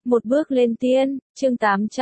Một bước lên tiên, chương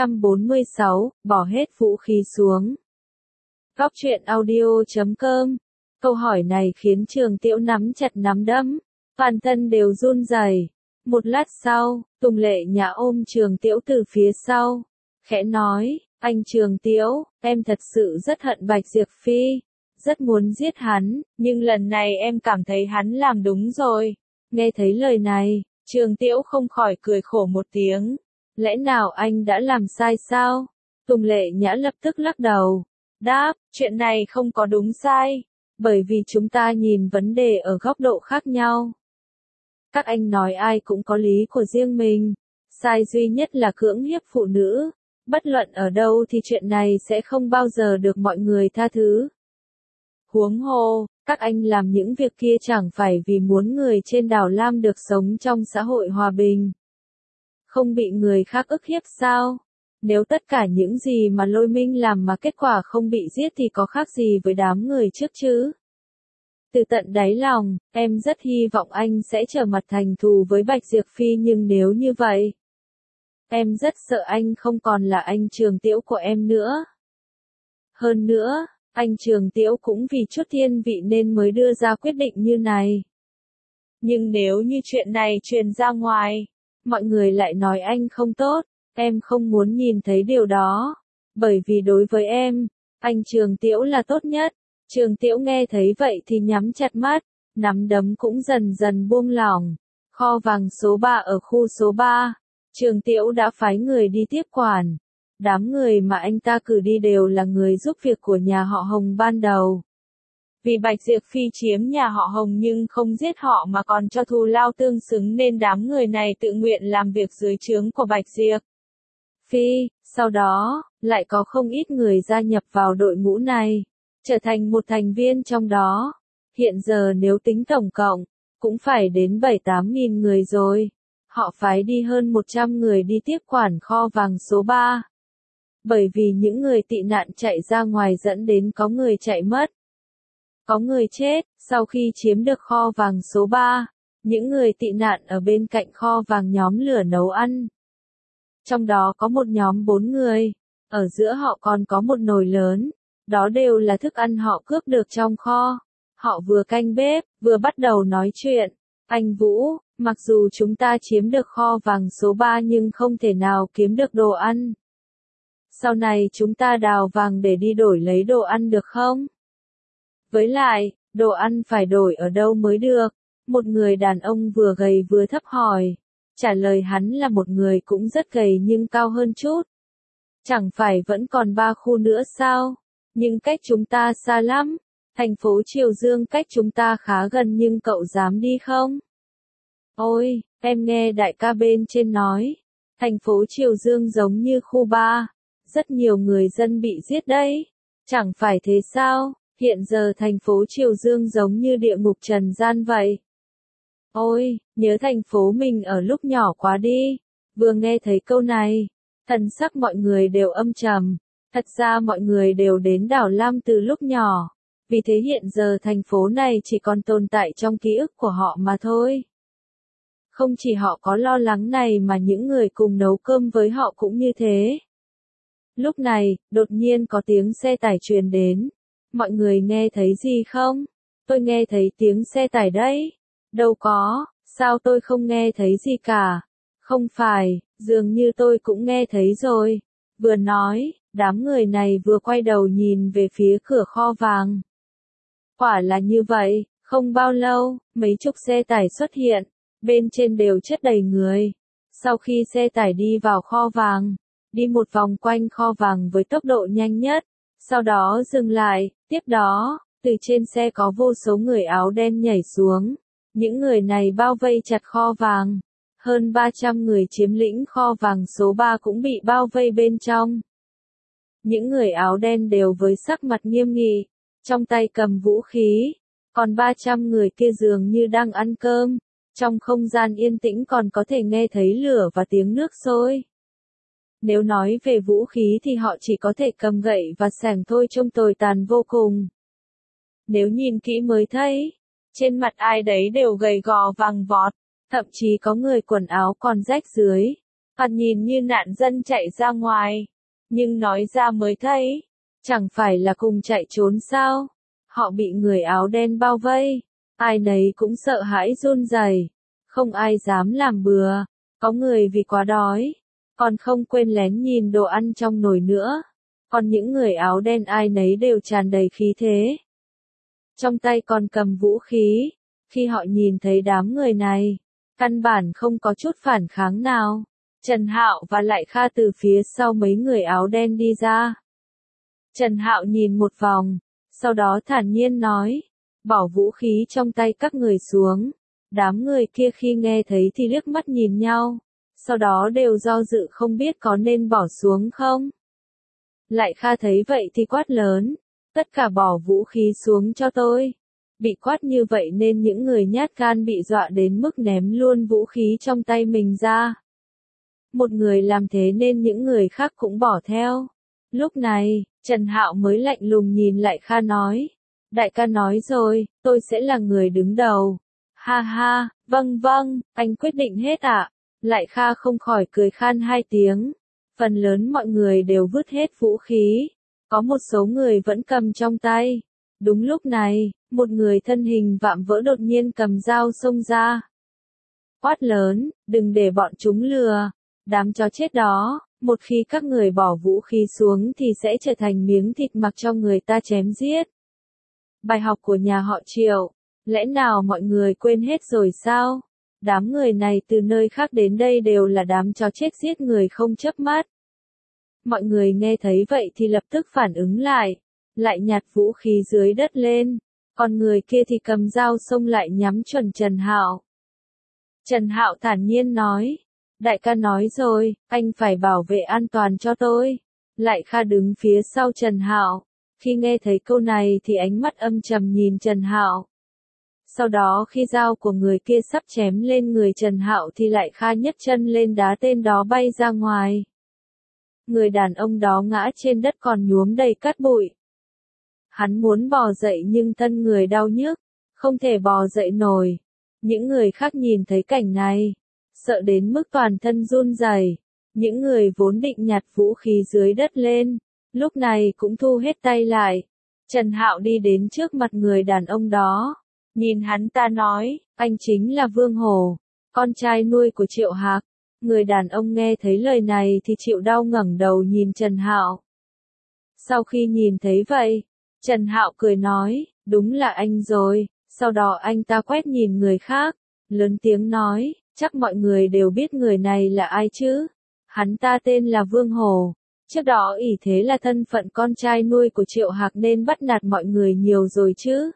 846, bỏ hết vũ khí xuống. Góc truyện audio.com. Câu hỏi này khiến Trường Tiễu nắm chặt nắm đấm, toàn thân đều run rẩy. Một lát sau, Tùng Lệ Nhã ôm Trường Tiễu từ phía sau, khẽ nói, anh Trường Tiễu, em thật sự rất hận Bạch Diệp Phi, rất muốn giết hắn, nhưng lần này em cảm thấy hắn làm đúng rồi. Nghe thấy lời này, Trường Tiễu không khỏi cười khổ một tiếng. Lẽ nào anh đã làm sai sao? Tùng Lệ Nhã lập tức lắc đầu. Đáp, chuyện này không có đúng sai. Bởi vì chúng ta nhìn vấn đề ở góc độ khác nhau. Các anh nói ai cũng có lý của riêng mình. Sai duy nhất là cưỡng hiếp phụ nữ. Bất luận ở đâu thì chuyện này sẽ không bao giờ được mọi người tha thứ. Huống hồ, các anh làm những việc kia chẳng phải vì muốn người trên đảo Lam được sống trong xã hội hòa bình. Không bị người khác ức hiếp sao? Nếu tất cả những gì mà Lôi Minh làm mà kết quả không bị giết thì có khác gì với đám người trước chứ? Từ tận đáy lòng, em rất hy vọng anh sẽ trở mặt thành thù với Bạch Diệp Phi, nhưng nếu như vậy, em rất sợ anh không còn là anh Trường Tiễu của em nữa. Hơn nữa, anh Trường Tiễu cũng vì chút thiên vị nên mới đưa ra quyết định như này. Nhưng nếu như chuyện này truyền ra ngoài, mọi người lại nói anh không tốt, em không muốn nhìn thấy điều đó. Bởi vì đối với em, anh Trường Tiễu là tốt nhất. Trường Tiễu nghe thấy vậy thì nhắm chặt mắt, nắm đấm cũng dần dần buông lỏng. Kho vàng số 3 ở khu số 3, Trường Tiễu đã phái người đi tiếp quản. Đám người mà anh ta cử đi đều là người giúp việc của nhà họ Hồng ban đầu. Vì Bạch Diệp Phi chiếm nhà họ Hồng nhưng không giết họ mà còn cho thù lao tương xứng nên đám người này tự nguyện làm việc dưới trướng của Bạch Diệp Phi. Sau đó, lại có không ít người gia nhập vào đội ngũ này, trở thành một thành viên trong đó. Hiện giờ nếu tính tổng cộng, cũng phải đến 7-8 nghìn người rồi. Họ phái đi hơn 100 người đi tiếp quản kho vàng số 3. Bởi vì những người tị nạn chạy ra ngoài dẫn đến có người chạy mất. Có người chết, sau khi chiếm được kho vàng số 3, những người tị nạn ở bên cạnh kho vàng nhóm lửa nấu ăn. Trong đó có một nhóm 4 người, ở giữa họ còn có một nồi lớn, đó đều là thức ăn họ cướp được trong kho. Họ vừa canh bếp, vừa bắt đầu nói chuyện. Anh Vũ, mặc dù chúng ta chiếm được kho vàng số 3 nhưng không thể nào kiếm được đồ ăn. Sau này chúng ta đào vàng để đi đổi lấy đồ ăn được không? Với lại, đồ ăn phải đổi ở đâu mới được? Một người đàn ông vừa gầy vừa thấp hỏi. Trả lời hắn là một người cũng rất gầy nhưng cao hơn chút. Chẳng phải vẫn còn 3 khu nữa sao? Nhưng cách chúng ta xa lắm. Thành phố Triều Dương cách chúng ta khá gần nhưng cậu dám đi không? Ôi, em nghe đại ca bên trên nói. Thành phố Triều Dương giống như khu 3. Rất nhiều người dân bị giết đấy. Chẳng phải thế sao? Hiện giờ thành phố Triều Dương giống như địa ngục trần gian vậy. Ôi, nhớ thành phố mình ở lúc nhỏ quá đi. Vừa nghe thấy câu này, thần sắc mọi người đều âm trầm. Thật ra mọi người đều đến đảo Lam từ lúc nhỏ. Vì thế hiện giờ thành phố này chỉ còn tồn tại trong ký ức của họ mà thôi. Không chỉ họ có lo lắng này mà những người cùng nấu cơm với họ cũng như thế. Lúc này, đột nhiên có tiếng xe tải truyền đến. Mọi người nghe thấy gì không? Tôi nghe thấy tiếng xe tải đấy. Đâu có, sao tôi không nghe thấy gì cả? Không phải, dường như tôi cũng nghe thấy rồi. Vừa nói, đám người này vừa quay đầu nhìn về phía cửa kho vàng. Quả là như vậy, không bao lâu, mấy chục xe tải xuất hiện, bên trên đều chất đầy người. Sau khi xe tải đi vào kho vàng, đi một vòng quanh kho vàng với tốc độ nhanh nhất, sau đó dừng lại, tiếp đó, từ trên xe có vô số người áo đen nhảy xuống. Những người này bao vây chặt kho vàng. Hơn 300 người chiếm lĩnh kho vàng số 3 cũng bị bao vây bên trong. Những người áo đen đều với sắc mặt nghiêm nghị, trong tay cầm vũ khí, còn 300 người kia dường như đang ăn cơm. Trong không gian yên tĩnh còn có thể nghe thấy lửa và tiếng nước sôi. Nếu nói về vũ khí thì họ chỉ có thể cầm gậy và xẻng thôi, trông tồi tàn vô cùng. Nếu nhìn kỹ mới thấy, trên mặt ai đấy đều gầy gò vàng vọt, thậm chí có người quần áo còn rách dưới. Còn nhìn như nạn dân chạy ra ngoài. Nhưng nói ra mới thấy, chẳng phải là cùng chạy trốn sao? Họ bị người áo đen bao vây, ai nấy cũng sợ hãi run rẩy, không ai dám làm bừa, có người vì quá đói, còn không quên lén nhìn đồ ăn trong nồi nữa, còn những người áo đen ai nấy đều tràn đầy khí thế. Trong tay còn cầm vũ khí, khi họ nhìn thấy đám người này, căn bản không có chút phản kháng nào. Trần Hạo và Lại Kha từ phía sau mấy người áo đen đi ra. Trần Hạo nhìn một vòng, sau đó thản nhiên nói, bỏ vũ khí trong tay các người xuống. Đám người kia khi nghe thấy thì liếc mắt nhìn nhau, sau đó đều do dự không biết có nên bỏ xuống không. Lại Kha thấy vậy thì quát lớn, tất cả bỏ vũ khí xuống cho tôi. Bị quát như vậy nên những người nhát gan bị dọa đến mức ném luôn vũ khí trong tay mình ra. Một người làm thế nên những người khác cũng bỏ theo. Lúc này, Trần Hạo mới lạnh lùng nhìn Lại Kha nói, đại ca nói rồi, tôi sẽ là người đứng đầu. Ha ha, vâng vâng, anh quyết định hết ạ. Lại Kha không khỏi cười khan hai tiếng. Phần lớn mọi người đều vứt hết vũ khí. Có một số người vẫn cầm trong tay. Đúng lúc này, một người thân hình vạm vỡ đột nhiên cầm dao xông ra. Quát lớn, đừng để bọn chúng lừa. Đám chó chết đó, một khi các người bỏ vũ khí xuống thì sẽ trở thành miếng thịt mặc cho người ta chém giết. Bài học của nhà họ Triệu, lẽ nào mọi người quên hết rồi sao? Đám người này từ nơi khác đến đây đều là đám chó chết giết người không chớp mắt. Mọi người nghe thấy vậy thì lập tức phản ứng lại nhặt vũ khí dưới đất lên, còn người kia thì cầm dao xông lại nhắm chuẩn Trần Hạo. Trần Hạo thản nhiên nói, đại ca nói rồi, anh phải bảo vệ an toàn cho tôi. Lại Kha đứng phía sau Trần Hạo, khi nghe thấy câu này thì ánh mắt âm trầm nhìn Trần Hạo. Sau đó khi dao của người kia sắp chém lên người Trần Hạo thì Lại Kha nhấc chân lên đá tên đó bay ra ngoài. Người đàn ông đó ngã trên đất còn nhuốm đầy cát bụi. Hắn muốn bò dậy nhưng thân người đau nhức, không thể bò dậy nổi. Những người khác nhìn thấy cảnh này, sợ đến mức toàn thân run rẩy. Những người vốn định nhặt vũ khí dưới đất lên, lúc này cũng thu hết tay lại. Trần Hạo đi đến trước mặt người đàn ông đó, nhìn hắn ta nói, anh chính là Vương Hổ, con trai nuôi của Triệu Hạc. Người đàn ông nghe thấy lời này thì chịu đau ngẩng đầu nhìn Trần Hạo. Sau khi nhìn thấy vậy, Trần Hạo cười nói, đúng là anh rồi. Sau đó anh ta quét nhìn người khác, lớn tiếng nói, chắc mọi người đều biết người này là ai chứ. Hắn ta tên là Vương Hổ. Trước đó ỷ thế là thân phận con trai nuôi của Triệu Hạc nên bắt nạt mọi người nhiều rồi chứ.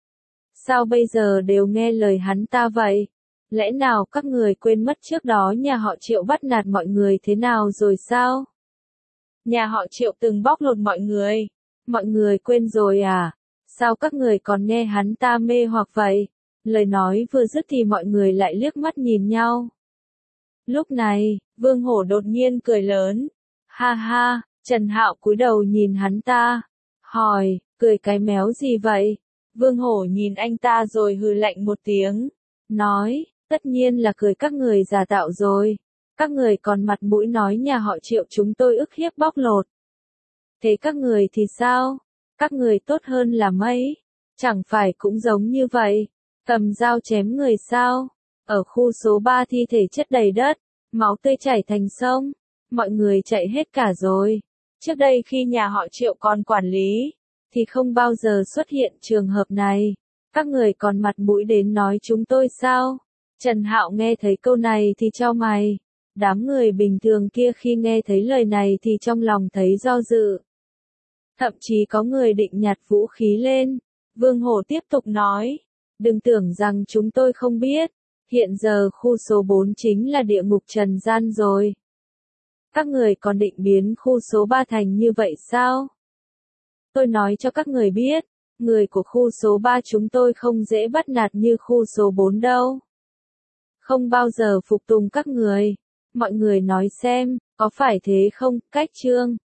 Sao bây giờ đều nghe lời hắn ta vậy? Lẽ nào các người quên mất trước đó nhà họ Triệu bắt nạt mọi người thế nào rồi sao? Nhà họ Triệu từng bóc lột mọi người. Mọi người quên rồi à? Sao các người còn nghe hắn ta mê hoặc vậy? Lời nói vừa dứt thì mọi người lại liếc mắt nhìn nhau. Lúc này, Vương Hổ đột nhiên cười lớn. Ha ha, Trần Hạo cúi đầu nhìn hắn ta. Hỏi, cười cái méo gì vậy? Vương Hổ nhìn anh ta rồi hừ lạnh một tiếng. Nói, tất nhiên là cười các người giả tạo rồi. Các người còn mặt mũi nói nhà họ Triệu chúng tôi ức hiếp bóc lột. Thế các người thì sao? Các người tốt hơn là mấy? Chẳng phải cũng giống như vậy? Cầm dao chém người sao? Ở khu số 3 thi thể chất đầy đất, máu tươi chảy thành sông. Mọi người chạy hết cả rồi. Trước đây khi nhà họ Triệu còn quản lý, thì không bao giờ xuất hiện trường hợp này. Các người còn mặt mũi đến nói chúng tôi sao? Trần Hạo nghe thấy câu này thì chau mày. Đám người bình thường kia khi nghe thấy lời này thì trong lòng thấy do dự. Thậm chí có người định nhặt vũ khí lên. Vương Hổ tiếp tục nói. Đừng tưởng rằng chúng tôi không biết. Hiện giờ khu số 4 chính là địa ngục trần gian rồi. Các người còn định biến khu số 3 thành như vậy sao? Tôi nói cho các người biết. Người của khu số 3 chúng tôi không dễ bắt nạt như khu số 4 đâu. Không bao giờ phục tùng các người. Mọi người nói xem, có phải thế không? Cách chương